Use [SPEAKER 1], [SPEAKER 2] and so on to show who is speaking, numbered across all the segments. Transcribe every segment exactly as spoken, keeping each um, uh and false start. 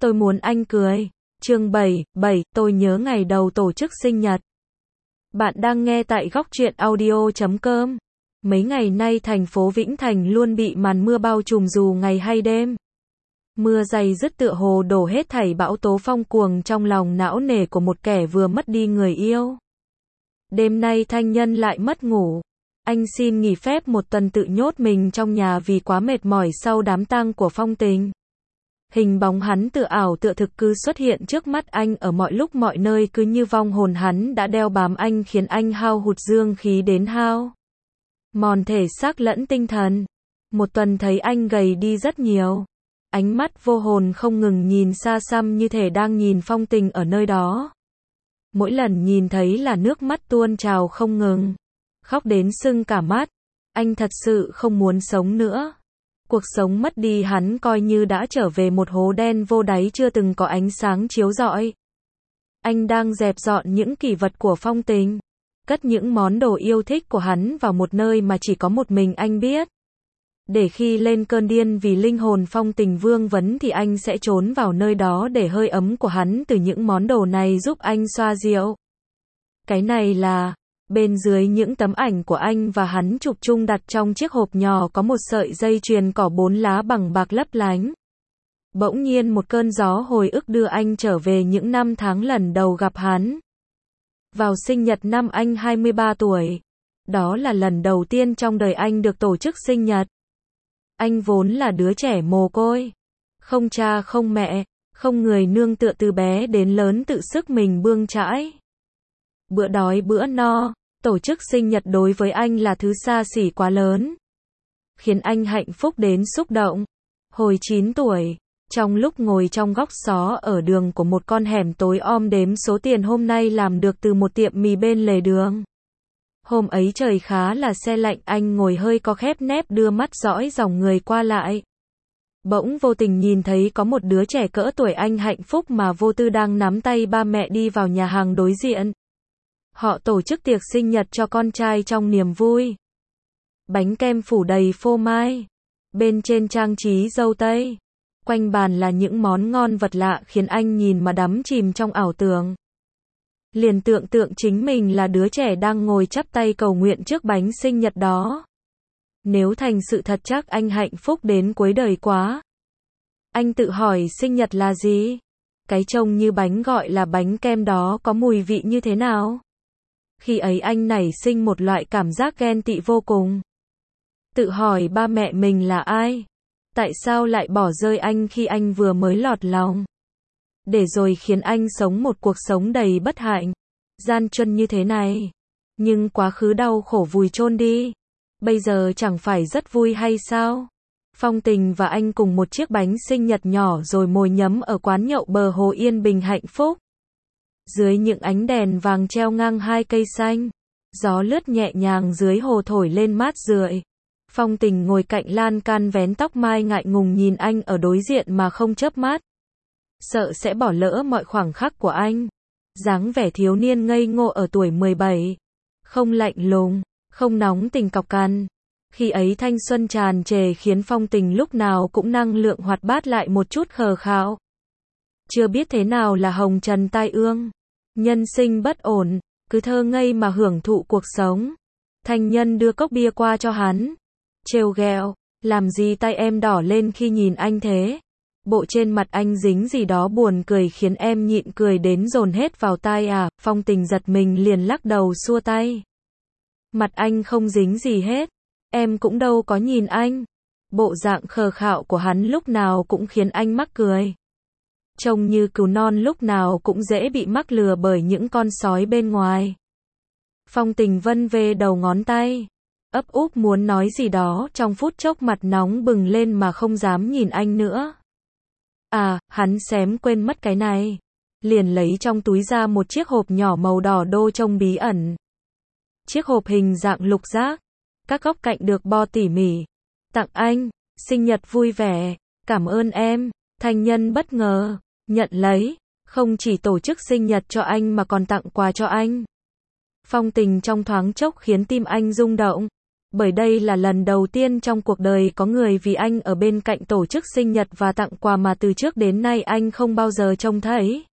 [SPEAKER 1] Tôi muốn anh cười. Chương bảy, bảy, tôi nhớ ngày đầu tổ chức sinh nhật. Bạn đang nghe tại góc truyện audio chấm com. Mấy ngày nay thành phố Vĩnh Thành luôn bị màn mưa bao trùm dù ngày hay đêm. Mưa dày dứt tựa hồ đổ hết thảy bão tố phong cuồng trong lòng não nề của một kẻ vừa mất đi người yêu. Đêm nay Thanh Nhân lại mất ngủ. Anh xin nghỉ phép một tuần tự nhốt mình trong nhà vì quá mệt mỏi sau đám tang của Phong Tình. Hình bóng hắn tự ảo tựa thực cứ xuất hiện trước mắt anh ở mọi lúc mọi nơi, cứ như vong hồn hắn đã đeo bám anh, khiến anh hao hụt dương khí đến hao mòn thể xác lẫn tinh thần. Một tuần thấy anh gầy đi rất nhiều. Ánh mắt vô hồn không ngừng nhìn xa xăm như thể đang nhìn Phong Tình ở nơi đó. Mỗi lần nhìn thấy là nước mắt tuôn trào không ngừng. Khóc đến sưng cả mắt. Anh thật sự không muốn sống nữa. Cuộc sống mất đi hắn coi như đã trở về một hố đen vô đáy chưa từng có ánh sáng chiếu rọi. Anh đang dẹp dọn những kỷ vật của Phong Tình, cất những món đồ yêu thích của hắn vào một nơi mà chỉ có một mình anh biết. Để khi lên cơn điên vì linh hồn Phong Tình vương vấn thì anh sẽ trốn vào nơi đó để hơi ấm của hắn từ những món đồ này giúp anh xoa dịu. Cái này là... Bên dưới những tấm ảnh của anh và hắn chụp chung đặt trong chiếc hộp nhỏ có một sợi dây chuyền cỏ bốn lá bằng bạc lấp lánh. Bỗng nhiên một cơn gió hồi ức đưa anh trở về những năm tháng lần đầu gặp hắn. Vào sinh nhật năm anh hai mươi ba tuổi. Đó là lần đầu tiên trong đời anh được tổ chức sinh nhật. Anh vốn là đứa trẻ mồ côi. Không cha không mẹ, không người nương tựa, từ bé đến lớn tự sức mình bươn chãi. Bữa đói bữa no. Tổ chức sinh nhật đối với anh là thứ xa xỉ quá lớn, khiến anh hạnh phúc đến xúc động. Hồi chín tuổi, trong lúc ngồi trong góc xó ở đường của một con hẻm tối om đếm số tiền hôm nay làm được từ một tiệm mì bên lề đường. Hôm ấy trời khá là se lạnh, anh ngồi hơi có khép nép đưa mắt dõi dòng người qua lại. Bỗng vô tình nhìn thấy có một đứa trẻ cỡ tuổi anh hạnh phúc mà vô tư đang nắm tay ba mẹ đi vào nhà hàng đối diện. Họ tổ chức tiệc sinh nhật cho con trai trong niềm vui. Bánh kem phủ đầy phô mai. Bên trên trang trí dâu tây. Quanh bàn là những món ngon vật lạ khiến anh nhìn mà đắm chìm trong ảo tưởng. Liền tưởng tượng chính mình là đứa trẻ đang ngồi chắp tay cầu nguyện trước bánh sinh nhật đó. Nếu thành sự thật chắc anh hạnh phúc đến cuối đời quá. Anh tự hỏi sinh nhật là gì? Cái trông như bánh gọi là bánh kem đó có mùi vị như thế nào? Khi ấy anh nảy sinh một loại cảm giác ghen tị vô cùng. Tự hỏi ba mẹ mình là ai? Tại sao lại bỏ rơi anh khi anh vừa mới lọt lòng? Để rồi khiến anh sống một cuộc sống đầy bất hạnh, gian truân như thế này. Nhưng quá khứ đau khổ vùi chôn đi. Bây giờ chẳng phải rất vui hay sao? Phong Tình và anh cùng một chiếc bánh sinh nhật nhỏ rồi mồi nhấm ở quán nhậu bờ hồ yên bình hạnh phúc. Dưới những ánh đèn vàng treo ngang hai cây xanh, gió lướt nhẹ nhàng dưới hồ thổi lên mát rượi. Phong Tình ngồi cạnh lan can vén tóc mai ngại ngùng nhìn anh ở đối diện mà không chớp mắt. Sợ sẽ bỏ lỡ mọi khoảng khắc của anh. Dáng vẻ thiếu niên ngây ngô ở tuổi mười bảy. Không lạnh lùng, không nóng tình cọc cằn. Khi ấy thanh xuân tràn trề khiến Phong Tình lúc nào cũng năng lượng hoạt bát lại một chút khờ khạo. Chưa biết thế nào là hồng trần tai ương, nhân sinh bất ổn, cứ thơ ngây mà hưởng thụ cuộc sống. Thanh Nhân đưa cốc bia qua cho hắn, trêu ghẹo, làm gì tay em đỏ lên khi nhìn anh thế? Bộ trên mặt anh dính gì đó buồn cười khiến em nhịn cười đến dồn hết vào tai à? Phong Tình giật mình liền lắc đầu xua tay. Mặt anh không dính gì hết, em cũng đâu có nhìn anh. Bộ dạng khờ khạo của hắn lúc nào cũng khiến anh mắc cười. Trông như cừu non lúc nào cũng dễ bị mắc lừa bởi những con sói bên ngoài. Phong Tình vân về đầu ngón tay, ấp úp muốn nói gì đó, trong phút chốc mặt nóng bừng lên mà không dám nhìn anh nữa. À, hắn xém quên mất cái này. Liền lấy trong túi ra một chiếc hộp nhỏ màu đỏ đô trông bí ẩn. Chiếc hộp hình dạng lục giác, các góc cạnh được bo tỉ mỉ. Tặng anh, sinh nhật vui vẻ, cảm ơn em. Thanh Nhân bất ngờ, nhận lấy, không chỉ tổ chức sinh nhật cho anh mà còn tặng quà cho anh. Phong Tình trong thoáng chốc khiến tim anh rung động. Bởi đây là lần đầu tiên trong cuộc đời có người vì anh ở bên cạnh tổ chức sinh nhật và tặng quà mà từ trước đến nay anh không bao giờ trông thấy.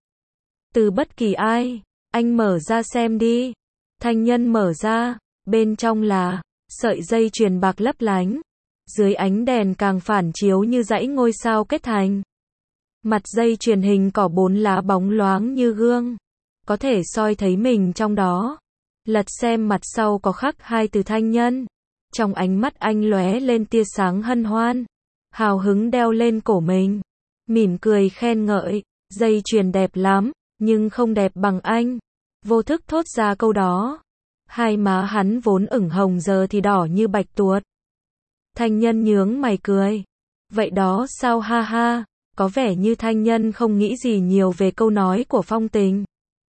[SPEAKER 1] Từ bất kỳ ai. Anh mở ra xem đi. Thanh Nhân mở ra. Bên trong là sợi dây chuyền bạc lấp lánh. Dưới ánh đèn càng phản chiếu như dãy ngôi sao kết thành. Mặt dây chuyền hình cỏ bốn lá bóng loáng như gương. Có thể soi thấy mình trong đó. Lật xem mặt sau có khắc hai từ Thanh Nhân. Trong ánh mắt anh lóe lên tia sáng hân hoan. Hào hứng đeo lên cổ mình. Mỉm cười khen ngợi. Dây chuyền đẹp lắm, nhưng không đẹp bằng anh. Vô thức thốt ra câu đó. Hai má hắn vốn ửng hồng giờ thì đỏ như bạch tuộc. Thanh Nhân nhướng mày cười. Vậy đó sao ha ha. Có vẻ như Thanh Nhân không nghĩ gì nhiều về câu nói của Phong Tình.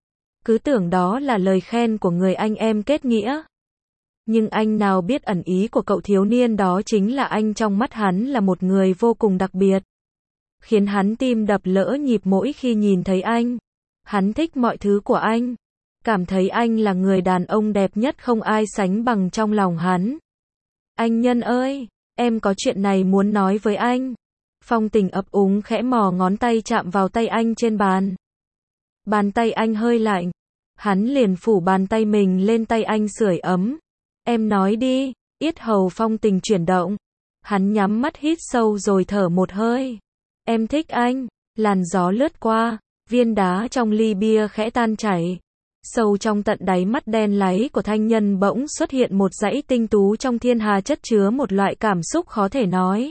[SPEAKER 1] Cứ tưởng đó là lời khen của người anh em kết nghĩa. Nhưng anh nào biết ẩn ý của cậu thiếu niên đó chính là anh trong mắt hắn là một người vô cùng đặc biệt. Khiến hắn tim đập lỡ nhịp mỗi khi nhìn thấy anh. Hắn thích mọi thứ của anh. Cảm thấy anh là người đàn ông đẹp nhất không ai sánh bằng trong lòng hắn. Anh Nhân ơi, em có chuyện này muốn nói với anh. Phong Tình ấp úng khẽ mò ngón tay chạm vào tay anh trên bàn. Bàn tay anh hơi lạnh. Hắn liền phủ bàn tay mình lên tay anh sưởi ấm. Em nói đi, yết hầu Phong Tình chuyển động. Hắn nhắm mắt hít sâu rồi thở một hơi. Em thích anh. Làn gió lướt qua, viên đá trong ly bia khẽ tan chảy. Sâu trong tận đáy mắt đen láy của Thanh Nhân bỗng xuất hiện một dãy tinh tú trong thiên hà chất chứa một loại cảm xúc khó thể nói.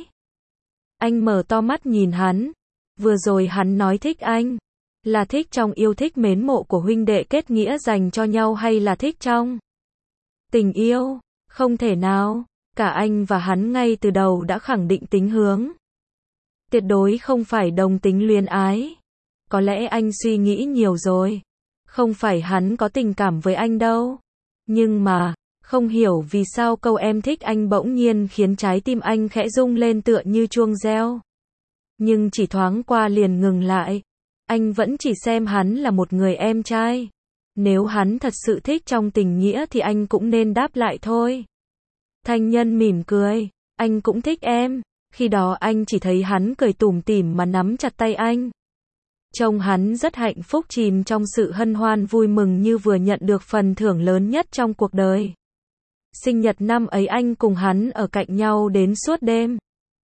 [SPEAKER 1] Anh mở to mắt nhìn hắn. Vừa rồi hắn nói thích anh. Là thích trong yêu thích mến mộ của huynh đệ kết nghĩa dành cho nhau hay là thích trong tình yêu? Không thể nào. Cả anh và hắn ngay từ đầu đã khẳng định tính hướng. Tuyệt đối không phải đồng tính luyến ái. Có lẽ anh suy nghĩ nhiều rồi. Không phải hắn có tình cảm với anh đâu. Nhưng mà, không hiểu vì sao câu em thích anh bỗng nhiên khiến trái tim anh khẽ rung lên tựa như chuông reo. Nhưng chỉ thoáng qua liền ngừng lại. Anh vẫn chỉ xem hắn là một người em trai. Nếu hắn thật sự thích trong tình nghĩa thì anh cũng nên đáp lại thôi. Thanh Nhân mỉm cười. Anh cũng thích em. Khi đó anh chỉ thấy hắn cười tủm tỉm mà nắm chặt tay anh. Trông hắn rất hạnh phúc chìm trong sự hân hoan vui mừng như vừa nhận được phần thưởng lớn nhất trong cuộc đời. Sinh nhật năm ấy anh cùng hắn ở cạnh nhau đến suốt đêm.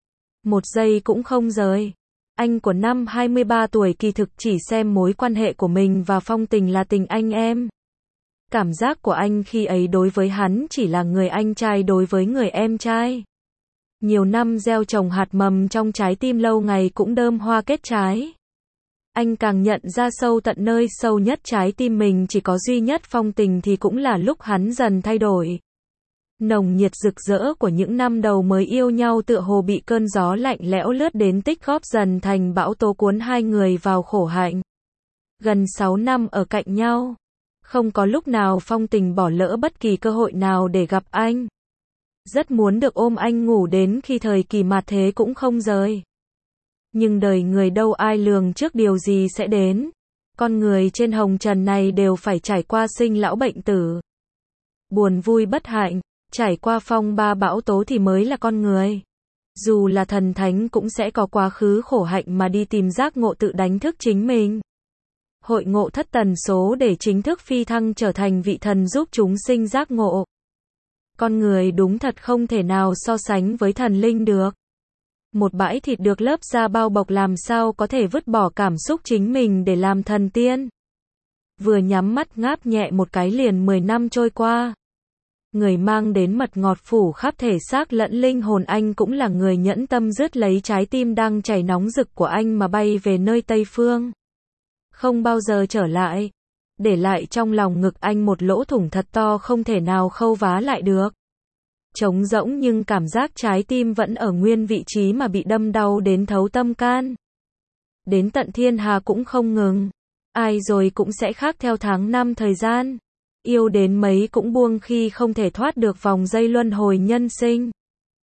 [SPEAKER 1] Một giây cũng không rời. Anh của năm hai mươi ba tuổi kỳ thực chỉ xem mối quan hệ của mình và Phong Tình là tình anh em. Cảm giác của anh khi ấy đối với hắn chỉ là người anh trai đối với người em trai. Nhiều năm gieo trồng hạt mầm trong trái tim lâu ngày cũng đơm hoa kết trái. Anh càng nhận ra sâu tận nơi sâu nhất trái tim mình chỉ có duy nhất Phong Tình thì cũng là lúc hắn dần thay đổi. Nồng nhiệt rực rỡ của những năm đầu mới yêu nhau tựa hồ bị cơn gió lạnh lẽo lướt đến tích góp dần thành bão tố cuốn hai người vào khổ hạnh. Gần sáu năm ở cạnh nhau. Không có lúc nào Phong Tình bỏ lỡ bất kỳ cơ hội nào để gặp anh. Rất muốn được ôm anh ngủ đến khi thời kỳ mạt thế cũng không rời. Nhưng đời người đâu ai lường trước điều gì sẽ đến. Con người trên hồng trần này đều phải trải qua sinh lão bệnh tử. Buồn vui bất hạnh, trải qua phong ba bão tố thì mới là con người. Dù là thần thánh cũng sẽ có quá khứ khổ hạnh mà đi tìm giác ngộ tự đánh thức chính mình. Hội ngộ thất tần số để chính thức phi thăng trở thành vị thần giúp chúng sinh giác ngộ. Con người đúng thật không thể nào so sánh với thần linh được. Một bãi thịt được lớp da bao bọc làm sao có thể vứt bỏ cảm xúc chính mình để làm thần tiên. Vừa nhắm mắt ngáp nhẹ một cái liền mười năm trôi qua. Người mang đến mật ngọt phủ khắp thể xác lẫn linh hồn anh cũng là người nhẫn tâm rước lấy trái tim đang chảy nóng rực của anh mà bay về nơi Tây Phương. Không bao giờ trở lại. Để lại trong lòng ngực anh một lỗ thủng thật to không thể nào khâu vá lại được. Trống rỗng nhưng cảm giác trái tim vẫn ở nguyên vị trí mà bị đâm đau đến thấu tâm can. Đến tận thiên hà cũng không ngừng. Ai rồi cũng sẽ khác theo tháng năm thời gian. Yêu đến mấy cũng buông khi không thể thoát được vòng dây luân hồi nhân sinh.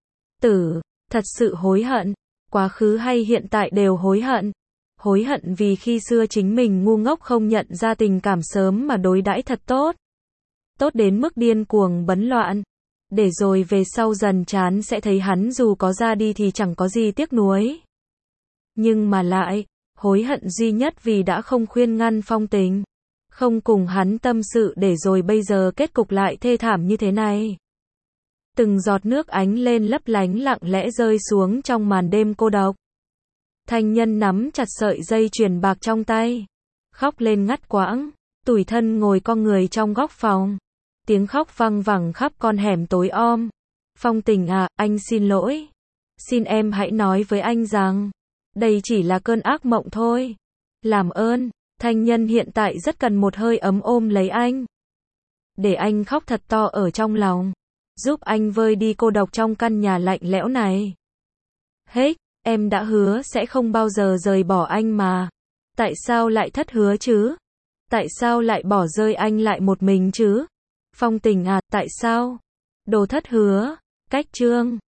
[SPEAKER 1] Tử, thật sự hối hận. Quá khứ hay hiện tại đều hối hận. Hối hận vì khi xưa chính mình ngu ngốc không nhận ra tình cảm sớm mà đối đãi thật tốt. Tốt đến mức điên cuồng bấn loạn. để rồi về sau dần chán sẽ thấy hắn dù có ra đi thì chẳng có gì tiếc nuối. Nhưng mà lại, hối hận duy nhất vì đã không khuyên ngăn Phong Tình, không cùng hắn tâm sự để rồi bây giờ kết cục lại thê thảm như thế này. Từng giọt nước ánh lên lấp lánh lặng lẽ rơi xuống trong màn đêm cô độc. Thanh Nhân nắm chặt sợi dây chuyền bạc trong tay, khóc lên ngắt quãng, tủi thân ngồi co người trong góc phòng. Tiếng khóc văng vẳng khắp con hẻm tối om. Phong Tình à, anh xin lỗi. Xin em hãy nói với anh rằng, đây chỉ là cơn ác mộng thôi. Làm ơn, Thanh Nhân hiện tại rất cần một hơi ấm ôm lấy anh. Để anh khóc thật to ở trong lòng, giúp anh vơi đi cô độc trong căn nhà lạnh lẽo này. Hết, em đã hứa sẽ không bao giờ rời bỏ anh mà. Tại sao lại thất hứa chứ? Tại sao lại bỏ rơi anh lại một mình chứ? Phong Tình à, tại sao? Đồ thất hứa, cách chương.